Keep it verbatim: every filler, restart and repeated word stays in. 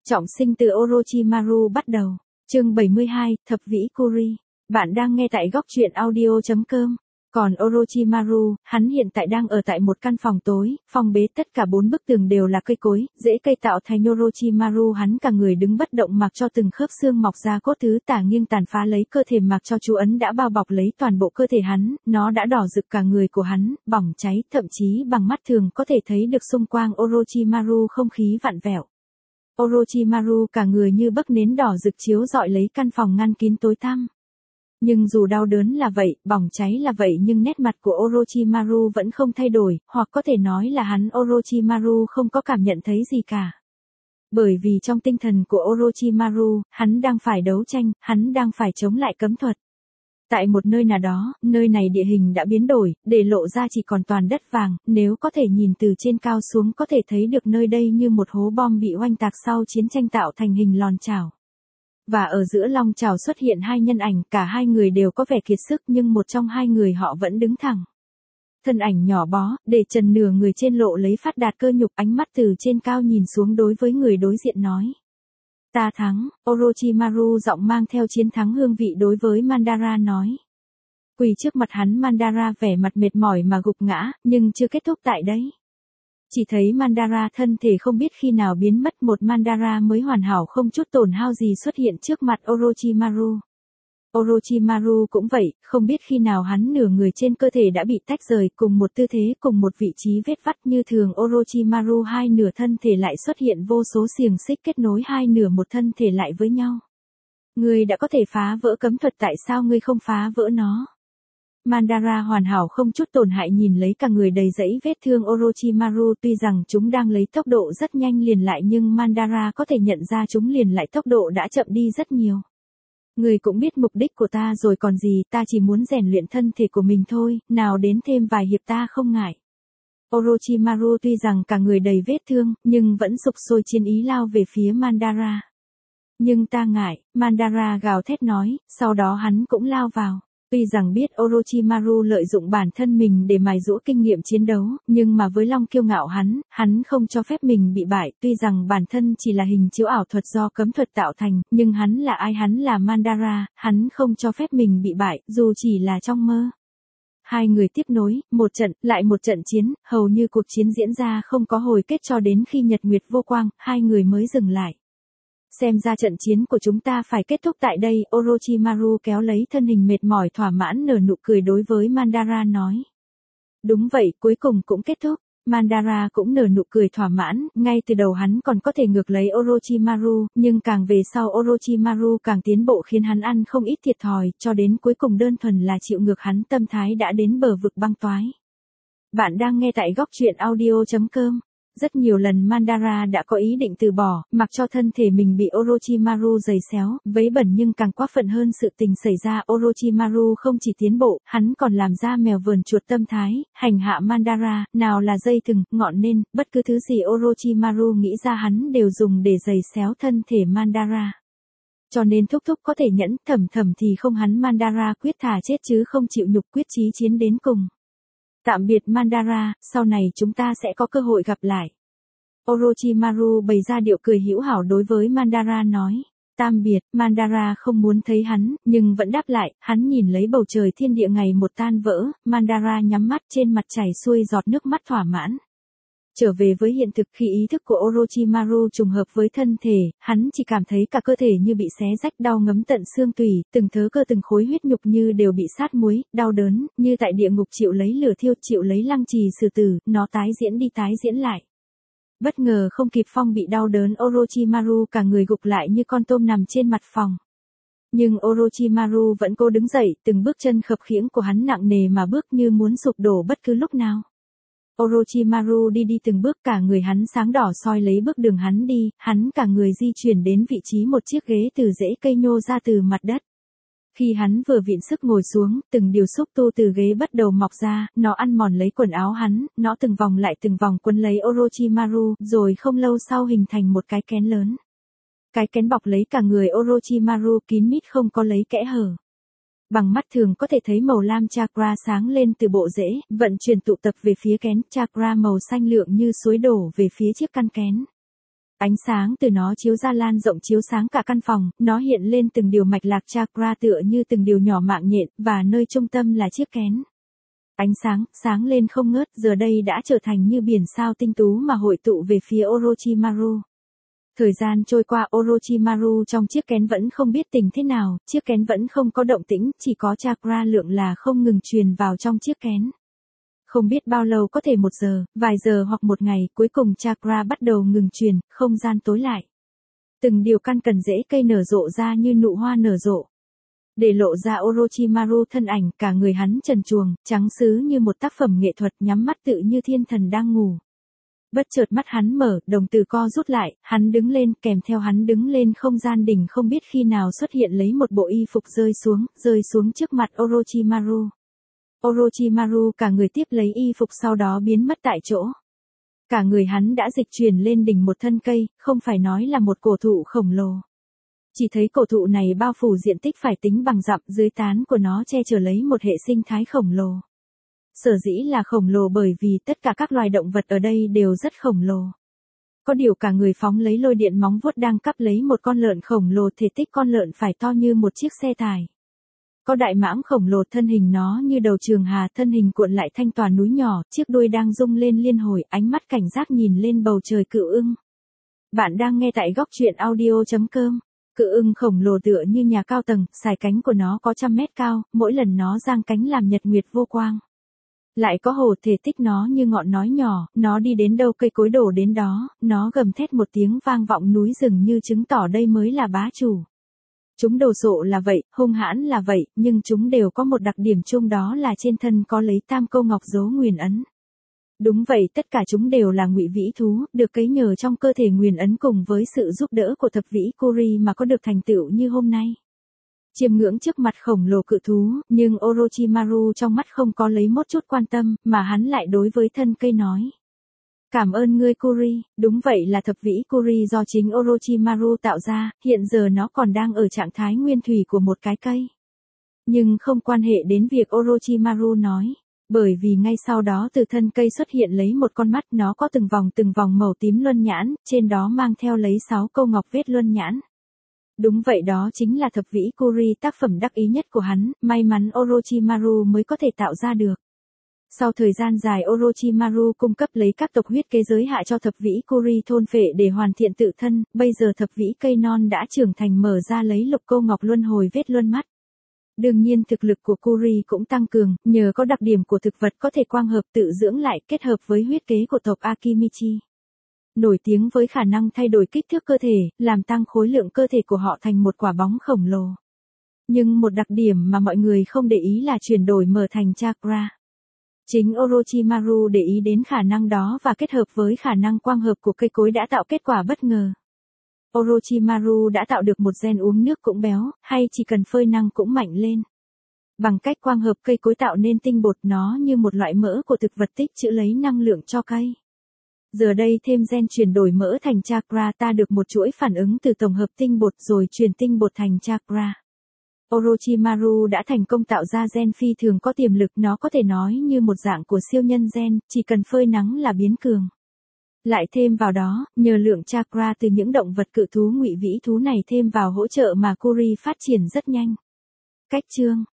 Trọng sinh từ Orochimaru bắt đầu. Chương bảy mươi hai, Thập vĩ Kuri. Bạn đang nghe tại góc truyện audio chấm com. Còn Orochimaru, hắn hiện tại đang ở tại một căn phòng tối, phòng bế, tất cả bốn bức tường đều là cây cối, rễ cây tạo thành. Orochimaru hắn cả người đứng bất động mặc cho từng khớp xương mọc ra cốt thứ tả nghiêng tàn phá lấy cơ thể mặc cho chú ấn đã bao bọc lấy toàn bộ cơ thể hắn, nó đã đỏ rực cả người của hắn, bỏng cháy, thậm chí bằng mắt thường có thể thấy được xung quanh Orochimaru không khí vặn vẹo. Orochimaru cả người như bấc nến đỏ rực chiếu rọi lấy căn phòng ngăn kín tối tăm. Nhưng dù đau đớn là vậy, bỏng cháy là vậy nhưng nét mặt của Orochimaru vẫn không thay đổi, hoặc có thể nói là hắn Orochimaru không có cảm nhận thấy gì cả. Bởi vì trong tinh thần của Orochimaru, hắn đang phải đấu tranh, hắn đang phải chống lại cấm thuật. Tại một nơi nào đó, nơi này địa hình đã biến đổi, để lộ ra chỉ còn toàn đất vàng, nếu có thể nhìn từ trên cao xuống có thể thấy được nơi đây như một hố bom bị oanh tạc sau chiến tranh tạo thành hình lòn chảo. Và ở giữa long chảo xuất hiện hai nhân ảnh, cả hai người đều có vẻ kiệt sức nhưng một trong hai người họ vẫn đứng thẳng. Thân ảnh nhỏ bó, để trần nửa người trên lộ lấy phát đạt cơ nhục, ánh mắt từ trên cao nhìn xuống đối với người đối diện nói. Ta thắng, Orochimaru giọng mang theo chiến thắng hương vị đối với Madara nói. Quỳ trước mặt hắn Madara vẻ mặt mệt mỏi mà gục ngã, nhưng chưa kết thúc tại đấy. Chỉ thấy Madara thân thể không biết khi nào biến mất, một Madara mới hoàn hảo không chút tổn hao gì xuất hiện trước mặt Orochimaru. Orochimaru cũng vậy, không biết khi nào hắn nửa người trên cơ thể đã bị tách rời, cùng một tư thế, cùng một vị trí vết vắt như thường Orochimaru hai nửa thân thể lại xuất hiện vô số xiềng xích kết nối hai nửa một thân thể lại với nhau. Ngươi đã có thể phá vỡ cấm thuật, tại sao ngươi không phá vỡ nó? Madara hoàn hảo không chút tổn hại nhìn lấy cả người đầy dẫy vết thương Orochimaru, tuy rằng chúng đang lấy tốc độ rất nhanh liền lại nhưng Madara có thể nhận ra chúng liền lại tốc độ đã chậm đi rất nhiều. Người cũng biết mục đích của ta rồi còn gì, ta chỉ muốn rèn luyện thân thể của mình thôi, nào đến thêm vài hiệp ta không ngại. Orochimaru tuy rằng cả người đầy vết thương, nhưng vẫn sục sôi chiến ý lao về phía Madara. Nhưng ta ngại, Madara gào thét nói, sau đó hắn cũng lao vào. Tuy rằng biết Orochimaru lợi dụng bản thân mình để mài giũa kinh nghiệm chiến đấu, nhưng mà với lòng kiêu ngạo hắn, hắn không cho phép mình bị bại, tuy rằng bản thân chỉ là hình chiếu ảo thuật do cấm thuật tạo thành, nhưng hắn là ai, hắn là Madara, hắn không cho phép mình bị bại, dù chỉ là trong mơ. Hai người tiếp nối, một trận, lại một trận chiến, hầu như cuộc chiến diễn ra không có hồi kết cho đến khi nhật nguyệt vô quang, hai người mới dừng lại. Xem ra trận chiến của chúng ta phải kết thúc tại đây, Orochimaru kéo lấy thân hình mệt mỏi thỏa mãn nở nụ cười đối với Madara nói. Đúng vậy, cuối cùng cũng kết thúc. Madara cũng nở nụ cười thỏa mãn, ngay từ đầu hắn còn có thể ngược lấy Orochimaru, nhưng càng về sau Orochimaru càng tiến bộ khiến hắn ăn không ít thiệt thòi, cho đến cuối cùng đơn thuần là chịu ngược hắn tâm thái đã đến bờ vực băng toái. Bạn đang nghe tại góc truyện audio chấm com. Rất nhiều lần Madara đã có ý định từ bỏ, mặc cho thân thể mình bị Orochimaru giày xéo, vấy bẩn nhưng càng quá phận hơn sự tình xảy ra Orochimaru không chỉ tiến bộ, hắn còn làm ra mèo vờn chuột tâm thái, hành hạ Madara, nào là dây thừng, ngọn nên, bất cứ thứ gì Orochimaru nghĩ ra hắn đều dùng để giày xéo thân thể Madara. Cho nên thúc thúc có thể nhẫn, thầm thầm thì không, hắn Madara quyết thà chết chứ không chịu nhục, quyết chí chiến đến cùng. Tạm biệt Madara, sau này chúng ta sẽ có cơ hội gặp lại. Orochimaru bày ra điệu cười hữu hảo đối với Madara nói. Tạm biệt, Madara không muốn thấy hắn, nhưng vẫn đáp lại, hắn nhìn lấy bầu trời thiên địa ngày một tan vỡ, Madara nhắm mắt trên mặt chảy xuôi giọt nước mắt thỏa mãn. Trở về với hiện thực khi ý thức của Orochimaru trùng hợp với thân thể, hắn chỉ cảm thấy cả cơ thể như bị xé rách, đau ngấm tận xương tủy, từng thớ cơ từng khối huyết nhục như đều bị sát muối, đau đớn, như tại địa ngục chịu lấy lửa thiêu, chịu lấy lăng trì xử tử, nó tái diễn đi tái diễn lại. Bất ngờ không kịp phong bị đau đớn Orochimaru cả người gục lại như con tôm nằm trên mặt phòng. Nhưng Orochimaru vẫn cố đứng dậy, từng bước chân khập khiễng của hắn nặng nề mà bước như muốn sụp đổ bất cứ lúc nào. Orochimaru đi đi từng bước, cả người hắn sáng đỏ soi lấy bước đường hắn đi, hắn cả người di chuyển đến vị trí một chiếc ghế từ rễ cây nhô ra từ mặt đất. Khi hắn vừa vịn sức ngồi xuống, từng điều xúc tu từ ghế bắt đầu mọc ra, nó ăn mòn lấy quần áo hắn, nó từng vòng lại từng vòng quấn lấy Orochimaru, rồi không lâu sau hình thành một cái kén lớn. Cái kén bọc lấy cả người Orochimaru kín mít không có lấy kẽ hở. Bằng mắt thường có thể thấy màu lam chakra sáng lên từ bộ rễ, vận chuyển tụ tập về phía kén, chakra màu xanh lượng như suối đổ về phía chiếc căn kén. Ánh sáng từ nó chiếu ra lan rộng chiếu sáng cả căn phòng, nó hiện lên từng điều mạch lạc chakra tựa như từng điều nhỏ mạng nhện, và nơi trung tâm là chiếc kén. Ánh sáng, sáng lên không ngớt, giờ đây đã trở thành như biển sao tinh tú mà hội tụ về phía Orochimaru. Thời gian trôi qua, Orochimaru trong chiếc kén vẫn không biết tình thế nào, chiếc kén vẫn không có động tĩnh, chỉ có chakra lượng là không ngừng truyền vào trong chiếc kén. Không biết bao lâu, có thể một giờ, vài giờ hoặc một ngày, cuối cùng chakra bắt đầu ngừng truyền, không gian tối lại. Từng điều căn cần rễ cây nở rộ ra như nụ hoa nở rộ. Để lộ ra Orochimaru thân ảnh, cả người hắn trần truồng, trắng sứ như một tác phẩm nghệ thuật, nhắm mắt tự như thiên thần đang ngủ. Bất chợt mắt hắn mở, đồng tử co rút lại, hắn đứng lên, kèm theo hắn đứng lên không gian đỉnh không biết khi nào xuất hiện lấy một bộ y phục rơi xuống, rơi xuống trước mặt Orochimaru. Orochimaru cả người tiếp lấy y phục sau đó biến mất tại chỗ. Cả người hắn đã dịch chuyển lên đỉnh một thân cây, không phải nói là một cổ thụ khổng lồ. Chỉ thấy cổ thụ này bao phủ diện tích phải tính bằng dặm, dưới tán của nó che chở lấy một hệ sinh thái khổng lồ. Sở dĩ là khổng lồ bởi vì tất cả các loài động vật ở đây đều rất khổng lồ. Có điều cả người phóng lấy lôi điện móng vuốt đang cắp lấy một con lợn khổng lồ, thể tích con lợn phải to như một chiếc xe tải. Có đại mãng khổng lồ, thân hình nó như đầu trường hà, thân hình cuộn lại thanh tòa núi nhỏ, chiếc đuôi đang rung lên liên hồi, ánh mắt cảnh giác nhìn lên bầu trời cự ưng. Bạn đang nghe tại góc truyện audio chấm com. Cự ưng khổng lồ tựa như nhà cao tầng, sải cánh của nó có trăm mét cao, mỗi lần nó giang cánh làm nhật nguyệt vô quang. Lại có hồ, thể tích nó như ngọn nói nhỏ, nó đi đến đâu cây cối đổ đến đó, nó gầm thét một tiếng vang vọng núi rừng như chứng tỏ đây mới là bá chủ. Chúng đồ sộ là vậy, hung hãn là vậy, nhưng chúng đều có một đặc điểm chung, đó là trên thân có lấy tam câu ngọc dấu nguyền ấn. Đúng vậy, tất cả chúng đều là ngụy vĩ thú, được cấy nhờ trong cơ thể nguyền ấn cùng với sự giúp đỡ của thập vĩ Kuri mà có được thành tựu như hôm nay. Chiêm ngưỡng trước mặt khổng lồ cự thú, nhưng Orochimaru trong mắt không có lấy một chút quan tâm, mà hắn lại đối với thân cây nói. Cảm ơn ngươi Kuri, đúng vậy là thập vĩ Kuri do chính Orochimaru tạo ra, hiện giờ nó còn đang ở trạng thái nguyên thủy của một cái cây. Nhưng không quan hệ đến việc Orochimaru nói. Bởi vì ngay sau đó từ thân cây xuất hiện lấy một con mắt, nó có từng vòng từng vòng màu tím luân nhãn, trên đó mang theo lấy sáu câu ngọc vết luân nhãn. Đúng vậy, đó chính là thập vĩ Kuri, tác phẩm đắc ý nhất của hắn, may mắn Orochimaru mới có thể tạo ra được. Sau thời gian dài Orochimaru cung cấp lấy các tộc huyết kế giới hạ cho thập vĩ Kuri thôn phệ để hoàn thiện tự thân, bây giờ thập vĩ cây non đã trưởng thành, mở ra lấy lục câu ngọc luân hồi vết luân mắt. Đương nhiên thực lực của Kuri cũng tăng cường, nhờ có đặc điểm của thực vật có thể quang hợp tự dưỡng lại, kết hợp với huyết kế của tộc Akimichi. Nổi tiếng với khả năng thay đổi kích thước cơ thể, làm tăng khối lượng cơ thể của họ thành một quả bóng khổng lồ. Nhưng một đặc điểm mà mọi người không để ý là chuyển đổi mở thành chakra. Chính Orochimaru để ý đến khả năng đó và kết hợp với khả năng quang hợp của cây cối đã tạo kết quả bất ngờ. Orochimaru đã tạo được một gen uống nước cũng béo, hay chỉ cần phơi năng cũng mạnh lên. Bằng cách quang hợp cây cối tạo nên tinh bột, nó như một loại mỡ của thực vật tích trữ lấy năng lượng cho cây. Giờ đây thêm gen chuyển đổi mỡ thành chakra, ta được một chuỗi phản ứng từ tổng hợp tinh bột rồi chuyển tinh bột thành chakra. Orochimaru đã thành công tạo ra gen phi thường có tiềm lực, nó có thể nói như một dạng của siêu nhân gen, chỉ cần phơi nắng là biến cường. Lại thêm vào đó, nhờ lượng chakra từ những động vật cự thú ngụy vĩ thú này thêm vào hỗ trợ mà Kuri phát triển rất nhanh. Cách chương